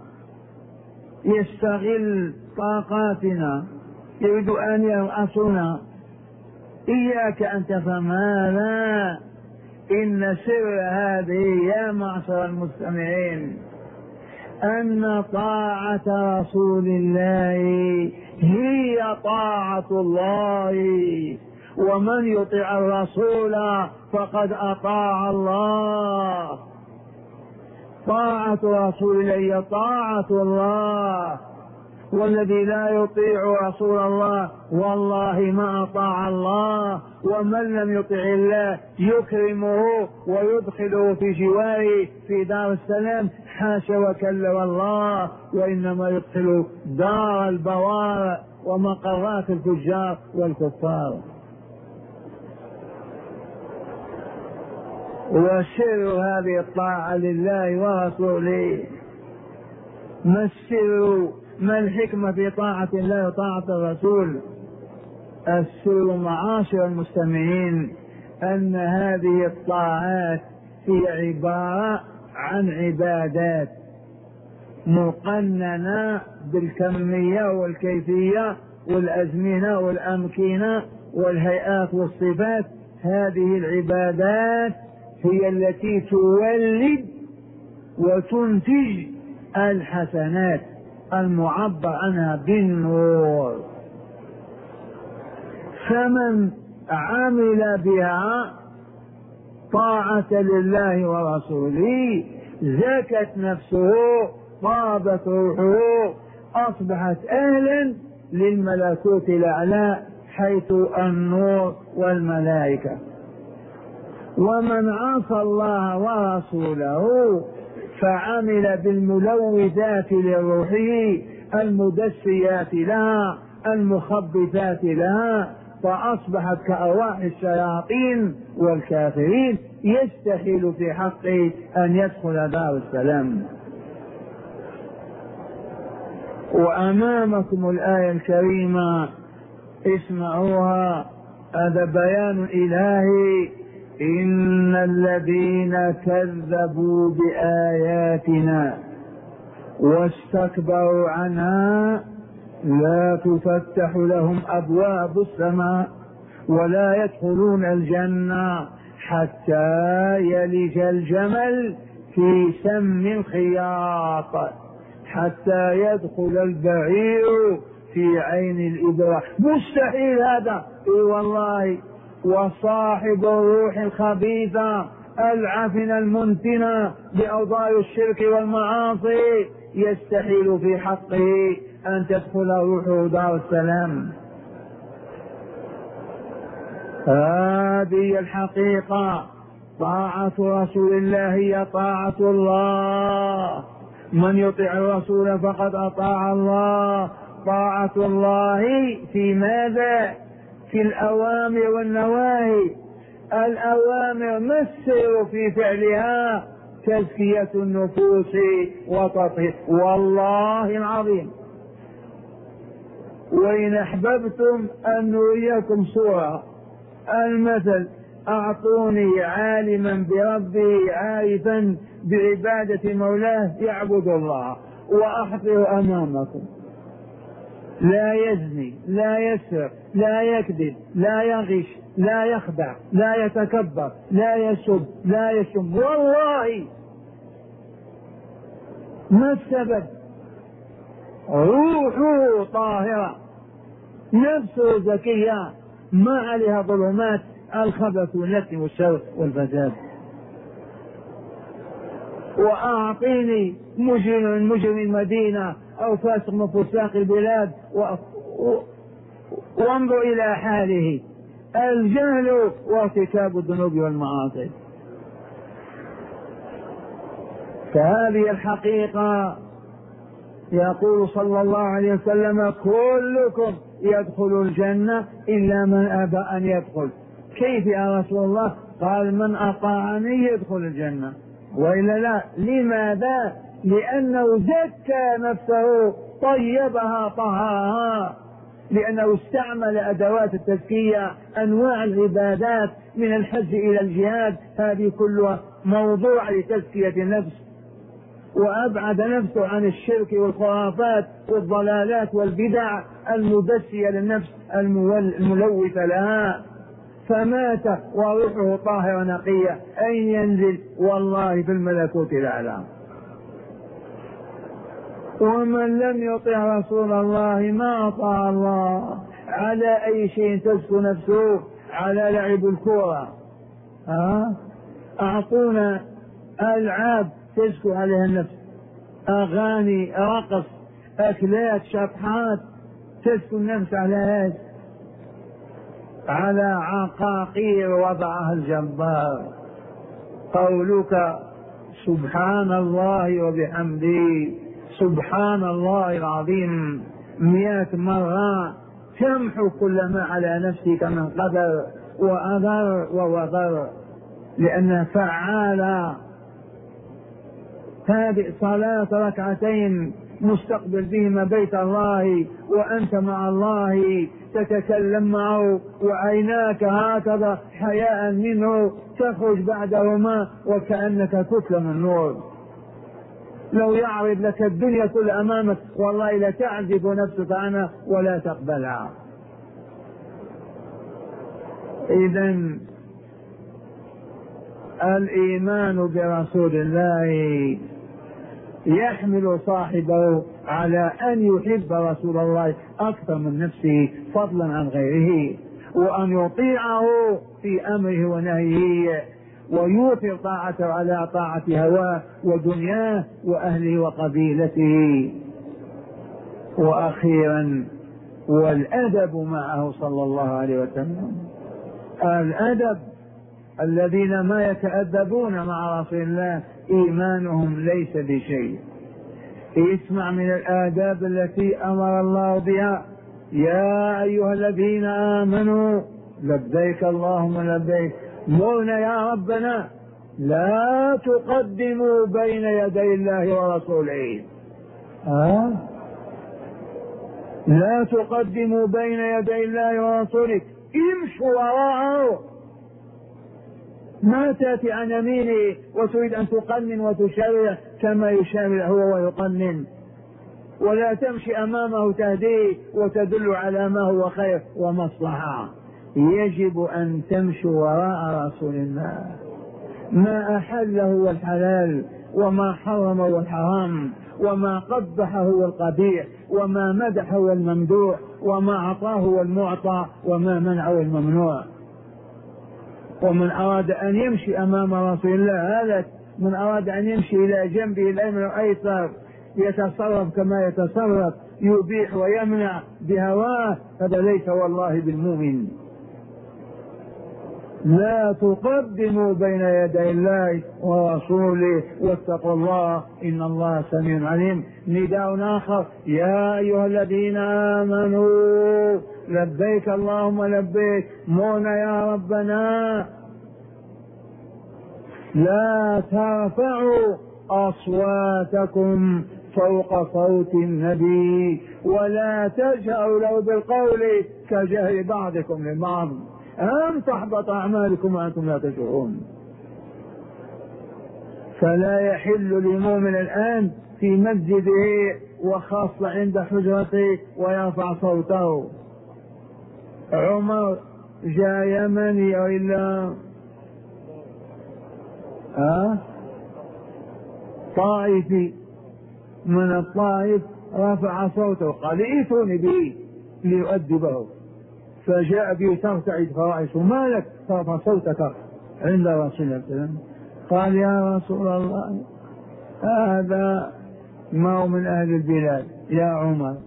يستغل طاقاتنا، يريد أن يرأسنا. إياك أن تفهم هذا. إن سر هذه يا معشر المستمعين أن طاعة رسول الله هي طاعة الله، ومن يطع الرسول فقد أطاع الله. طاعة رسول الله هي طاعة الله، والذي لا يطيع رسول الله والله ما أطاع الله. ومن لم يطع الله يكرمه ويدخله في جواره في دار السلام، حاشا وكلا والله، وإنما يدخله دار البوار ومقرات الفجار والكفار. وسر هذه الطاعة لله ورسوله. ما السر؟ ما الحكمة في طاعة الله وطاعة الرسول؟ السر معاشر المستمعين أن هذه الطاعات هي عبارة عن عبادات مقننة بالكمية والكيفية والأزمنة والأمكنة والهيئات والصفات. هذه العبادات هي التي تولد وتنتج الحسنات المعبر عنها بالنور. فمن عمل بها طاعة لله ورسوله زكت نفسه، طابت روحه، أصبحت أهلا للملكوت الأعلى حيث النور والملائكة. ومن عصى الله ورسوله فعمل بالملوثات لروحه المدسيات لها المخبثات لها، فأصبحت كأرواح الشياطين والكافرين، يستحيل في حقه أن يدخل دار السلام. وأمامكم الآية الكريمة، اسمعوها، هذا بيان إلهي: إن الذين كذبوا بآياتنا واستكبروا عنها لا تفتح لهم أبواب السماء ولا يدخلون الجنة حتى يلج الجمل في سم الخياط، حتى يدخل البعير في عين الإبرة. مستحيل هذا، اي والله. وصاحب الروح الخبيثة العفنة المنتنة بأوضاع الشرك والمعاصي يستحيل في حقه أن تدخل روحه دار السلام. هذه الحقيقة. طاعة رسول الله هي طاعة الله، من يطع الرسول فقد أطاع الله. طاعة الله في ماذا؟ في الأوامر والنواهي. الأوامر ما السير في فعلها؟ تزكية النفوس وتطهير، والله العظيم. وإن أحببتم أن نريكم صورة المثل: أعطوني عالما بربه عارفا بعبادة مولاه يعبد الله، وأحضر أمامكم لا يزني لا يسرق لا يكذب لا يغش لا يخدع لا يتكبر لا يسب لا يشم. والله ما السبب؟ روحه طاهرة، نفسه زكية، ما عليها ظلمات الخبث والنتن والشر والفساد. وأعطيني مجرم من مجرم المدينة أو فاسق من فساق البلاد وانظر إلى حاله: الجهل وارتكاب الذنوب والمعاصي. فهذه الحقيقة. يقول صلى الله عليه وسلم: كلكم يدخل الجنة إلا من أبى أن يدخل. كيف يا رسول الله؟ قال: من أطاعني يدخل الجنة، وإلا لا. لماذا؟ لأنه زكى نفسه، طيبها، طهاها، لأنه استعمل أدوات التزكية، أنواع العبادات من الحج إلى الجهاد، هذه كلها موضوع لتزكية النفس، وأبعد نفسه عن الشرك والخرافات والضلالات والبدع المدسية للنفس الملوثة لها. فمات وروحه طاهرة نقية. أين ينزل؟ والله في الملكوت الأعلى. ومن لم يطع رسول الله ما أطاع الله. على أي شيء تزكو نفسه؟ على لعب الكرة. ها؟ أعطونا ألعاب تزكو عليها النفس، أغاني، رقص، أكلات، شطحات، تزكو النفس على هذا، على عقاقير وضعها الجبار. قولك سبحان الله وبحمده سبحان الله العظيم مئة مرة تمحو كل ما على نفسك من قدر وأذر ووضر، لأنها فعالة. هذه صلاة ركعتين مستقبل بهما بيت الله وأنت مع الله تتكلم معه وعيناك هكذا حياء منه، تخرج بعدهما وكأنك كتلة من نور. لو يعرض لك الدنيا كل أمامك والله لتعجب نفسك عنها ولا تقبلها. إذن الإيمان برسول الله يحمل صاحبه على أن يحب رسول الله أكثر من نفسه فضلا عن غيره، وأن يطيعه في أمره ونهيه، ويوثر طاعته على طاعة هواه ودنياه وأهله وقبيلته. وأخيرا والأدب معه صلى الله عليه وسلم. الأدب، الذين ما يتأدبون مع رسول الله إيمانهم ليس بشيء. اسمع من الآداب التي أمر الله بها: يا أيها الذين آمنوا لبيك اللهم لبيك، مرنا يا ربنا لا تقدموا بين يدي الله ورسوله. آه؟ لا تقدموا بين يدي الله ورسوله، امشوا وراءه، ما تأتي عن يمينه وتريد أن تقنن وتشرع كما يشرع هو ويقنن، ولا تمشي أمامه تهديه وتدل على ما هو خير ومصلحة. يجب أن تمشوا وراء رسول الله، ما أحله هو الحلال، وما حرم هو الحرام، وما قبح هو القبيح، وما مدح هو الممدوح، وما أعطاه هو المعطى، وما منع هو الممنوع. ومن أراد أن يمشي أمام رسول الله هلك، من أراد أن يمشي إلى جنبه الأيمن والأيسر يتصرف كما يتصرف، يبيح ويمنع بهواه، هذا ليس والله بالمؤمن. لا تقدموا بين يدي الله ورسوله واتقوا الله إن الله سميع عليم. نداء آخر: يا أيها الذين آمنوا لبيك اللهم لبيك، مرنا يا ربنا لا ترفعوا أصواتكم فوق صوت النبي ولا تجهروا له بالقول كجهر بعضكم لبعض أن تحبط أعمالكم وأنتم لا تشعرون. فلا يحل للمؤمن الآن في مسجده وخاصة عند حجرته ويرفع صوته. عمر جاء يمني وإلا أه؟ طائفي من الطائف رفع صوته قال: ائتوني به ليؤدبه، فجاء به ترتعد فرائسه: ما لك ترفع صوتك عند رسول الله؟ قال: يا رسول الله هذا ما هو من أهل البلاد يا عمر،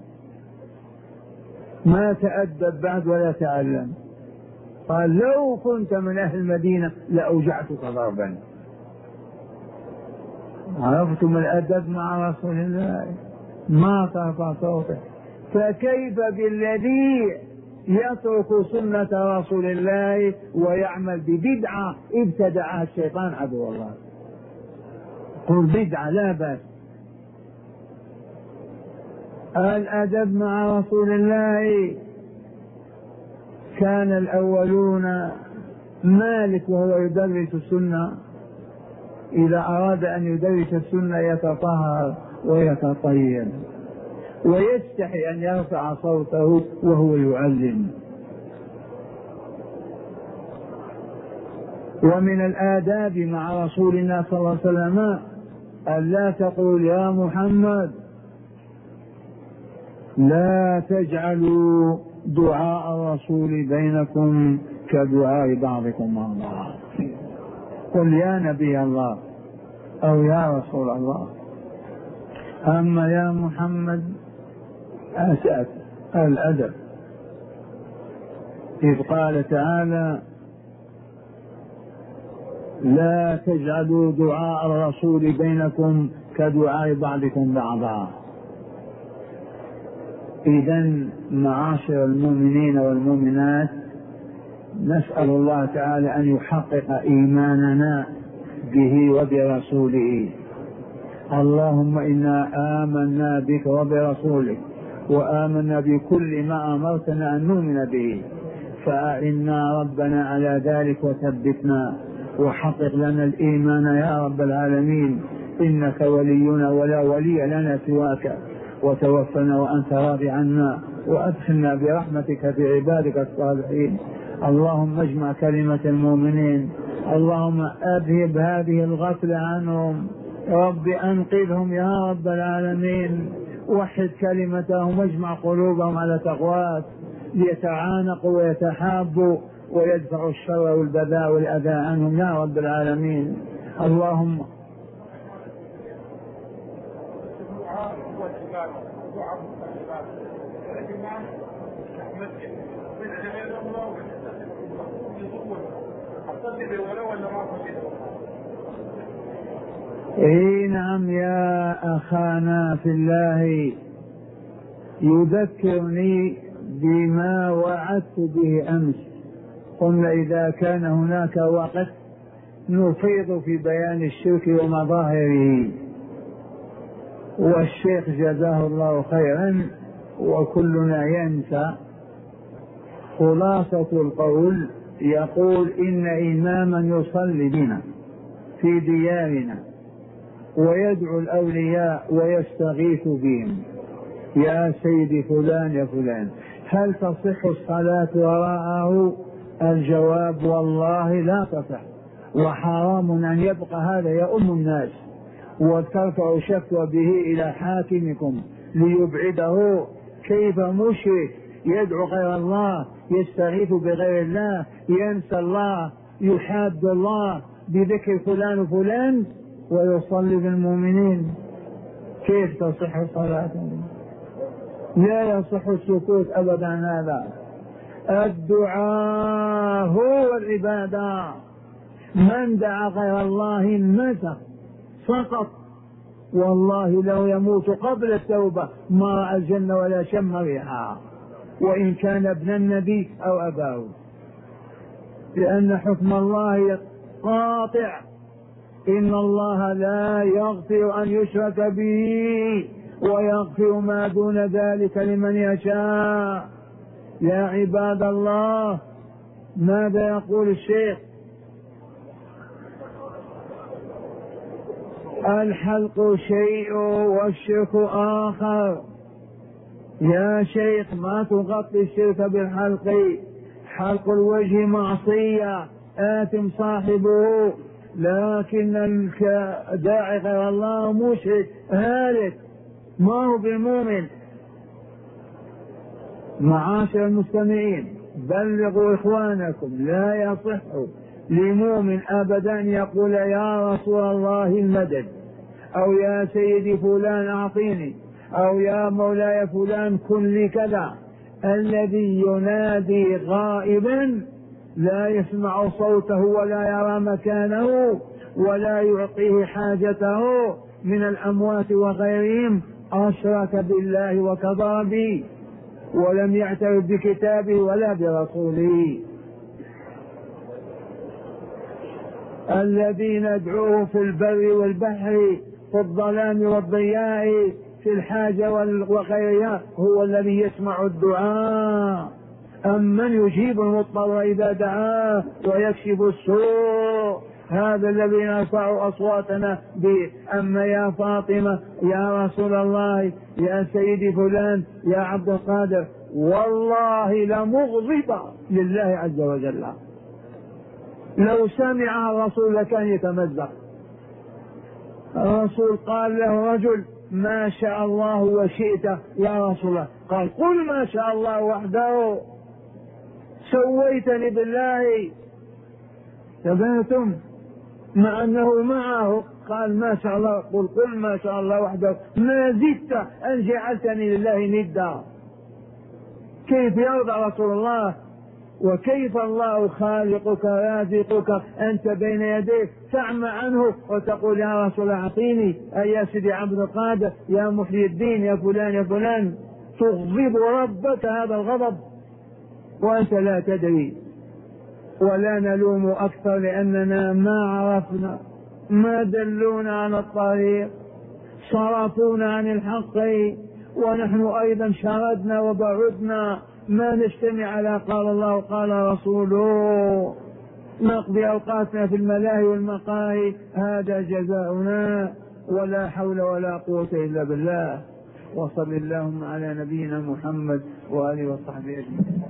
ما تأدب بعد ولا تعلم. قال: لو كنت من أهل المدينة لأوجعتك ضربا. عرفتم الأدب مع رسول الله، ما ترفع صوته، فكيف بالذي يترك سنة رسول الله ويعمل ببدعة ابتدعها الشيطان عدو الله؟ قل بدعة لا بأس. الأدب مع رسول الله: كان الأولون مالك وهو يدرس السنة إذا أراد أن يدرس السنة يتطهر ويتطيب ويستحي أن يرفع صوته وهو يعلم. ومن الآداب مع رسول الله صلى الله عليه وسلم أن لا تقول: يا محمد لا تجعلوا دعاء الرسول بينكم كدعاء بعضكم مع بعض. قل يا نبي الله أو يا رسول الله. أما يا محمد أسأت الأدب، إذ قال تعالى: لا تجعلوا دعاء الرسول بينكم كدعاء بعضكم بعضا. إذن معاشر المؤمنين والمؤمنات، نسأل الله تعالى أن يحقق إيماننا به وبرسوله. اللهم إنا آمنا بك وبرسولك وآمنا بكل ما أمرتنا أن نؤمن به، فأعنا ربنا على ذلك وثبتنا وحقق لنا الإيمان يا رب العالمين، إنك ولينا ولا ولي لنا سواك، وتوفنا وأنت راض عنا، وأدخلنا برحمتك في عبادك الصالحين. اللهم اجمع كلمة المؤمنين، اللهم أذهب هذه الغفلة عنهم، رب أنقذهم يا رب العالمين، وحد كلمتهم واجمع قلوبهم على تقواك ليتعانقوا ويتحابوا ويدفعوا الشر والبذاء والأذى عنهم يا رب العالمين. اللهم اي نعم يا اخانا في الله، يذكرني بما وعدت به امس. قلنا اذا كان هناك وقت نفيض في بيان الشرك ومظاهره، والشيخ جزاه الله خيرا وكلنا ينسى. خلاصة القول يقول إن إماما يصلي بنا في ديارنا ويدعو الأولياء ويستغيث بهم، يا سيدي فلان يا فلان، هل تصح الصلاة وراءه؟ الجواب والله لا تصح، وحرام أن يبقى هذا يؤم الناس، وترفع شكوى به إلى حاكمكم ليبعده. كيف مشرك يدعو غير الله، يستغيث بغير الله، ينسى الله، يحاد الله بذكر فلان وفلان ويصلي بالمؤمنين؟ كيف تصح صلاته؟ لا يصح السكوت أبدا. هذا الدعاء هو العبادة. من دعا غير الله مات فقط، والله لو يموت قبل التوبة ما رأى الجنة ولا شم ريحها، وإن كان ابن النبي أو أباه، لأن حكم الله قاطع. إن الله لا يغفر أن يشرك به ويغفر ما دون ذلك لمن يشاء. يا عباد الله، ماذا يقول الشيخ؟ الحلق شيء والشرك آخر. يا شيخ ما تغطي الشرك بالحلق، حلق الوجه معصية آثم صاحبه، لكن الداعي غير الله مشرك هالك ما هو بمؤمن. معاشر المستمعين، بلغوا إخوانكم، لا يصح لمؤمن أبدا يقول يا رسول الله المدد، أو يا سيدي فلان أعطيني، أو يا مولاي فلان كن لي كذا. الذي ينادي غائبا لا يسمع صوته ولا يرى مكانه ولا يعطيه حاجته من الأموات وغيرهم أشرك بالله وكفر به ولم يعترف بكتابه ولا برسوله. الذي ندعوه في البر والبحر، في الظلام والضياء، في الحاجة وغيرها، هو الذي يسمع الدعاء. أمن يجيب المضطر إذا دعاه ويكشف السوء، هذا الذي نرفع أصواتنا به. أما يا فاطمة، يا رسول الله، يا سيدي فلان، يا عبد القادر، والله لمغضبة لله عز وجل. لو سمع الرسول لكان يتمزق. الرسول قال له رجل ما شاء الله وشئت يا رسول الله، قال قل ما شاء الله وحده، سويتني بالله. تبهتم مع أنه معه، قال ما شاء الله، قل قل ما شاء الله وحده، ما زدت أن جعلتني لله ندا. كيف يرضى رسول الله؟ وكيف الله خالقك رازقك أنت بين يديك تعمى عنه وتقول يا رسول أعطيني، أي يا سيدي عبد القادر، يا محيي الدين، يا فلان يا فلان، تغضب ربك هذا الغضب وأنت لا تدري. ولا نلوم أكثر لأننا ما عرفنا، ما دلونا على الطريق، صرفونا عن الحق، ونحن أيضا شردنا وبعدنا، ما نجتمع على قال الله وقال رسوله، نقضي أوقاتنا في الملاهي والمقاهي. هذا جزاؤنا، ولا حول ولا قوة إلا بالله. وصل اللهم على نبينا محمد وآله وصحبه أجمعين.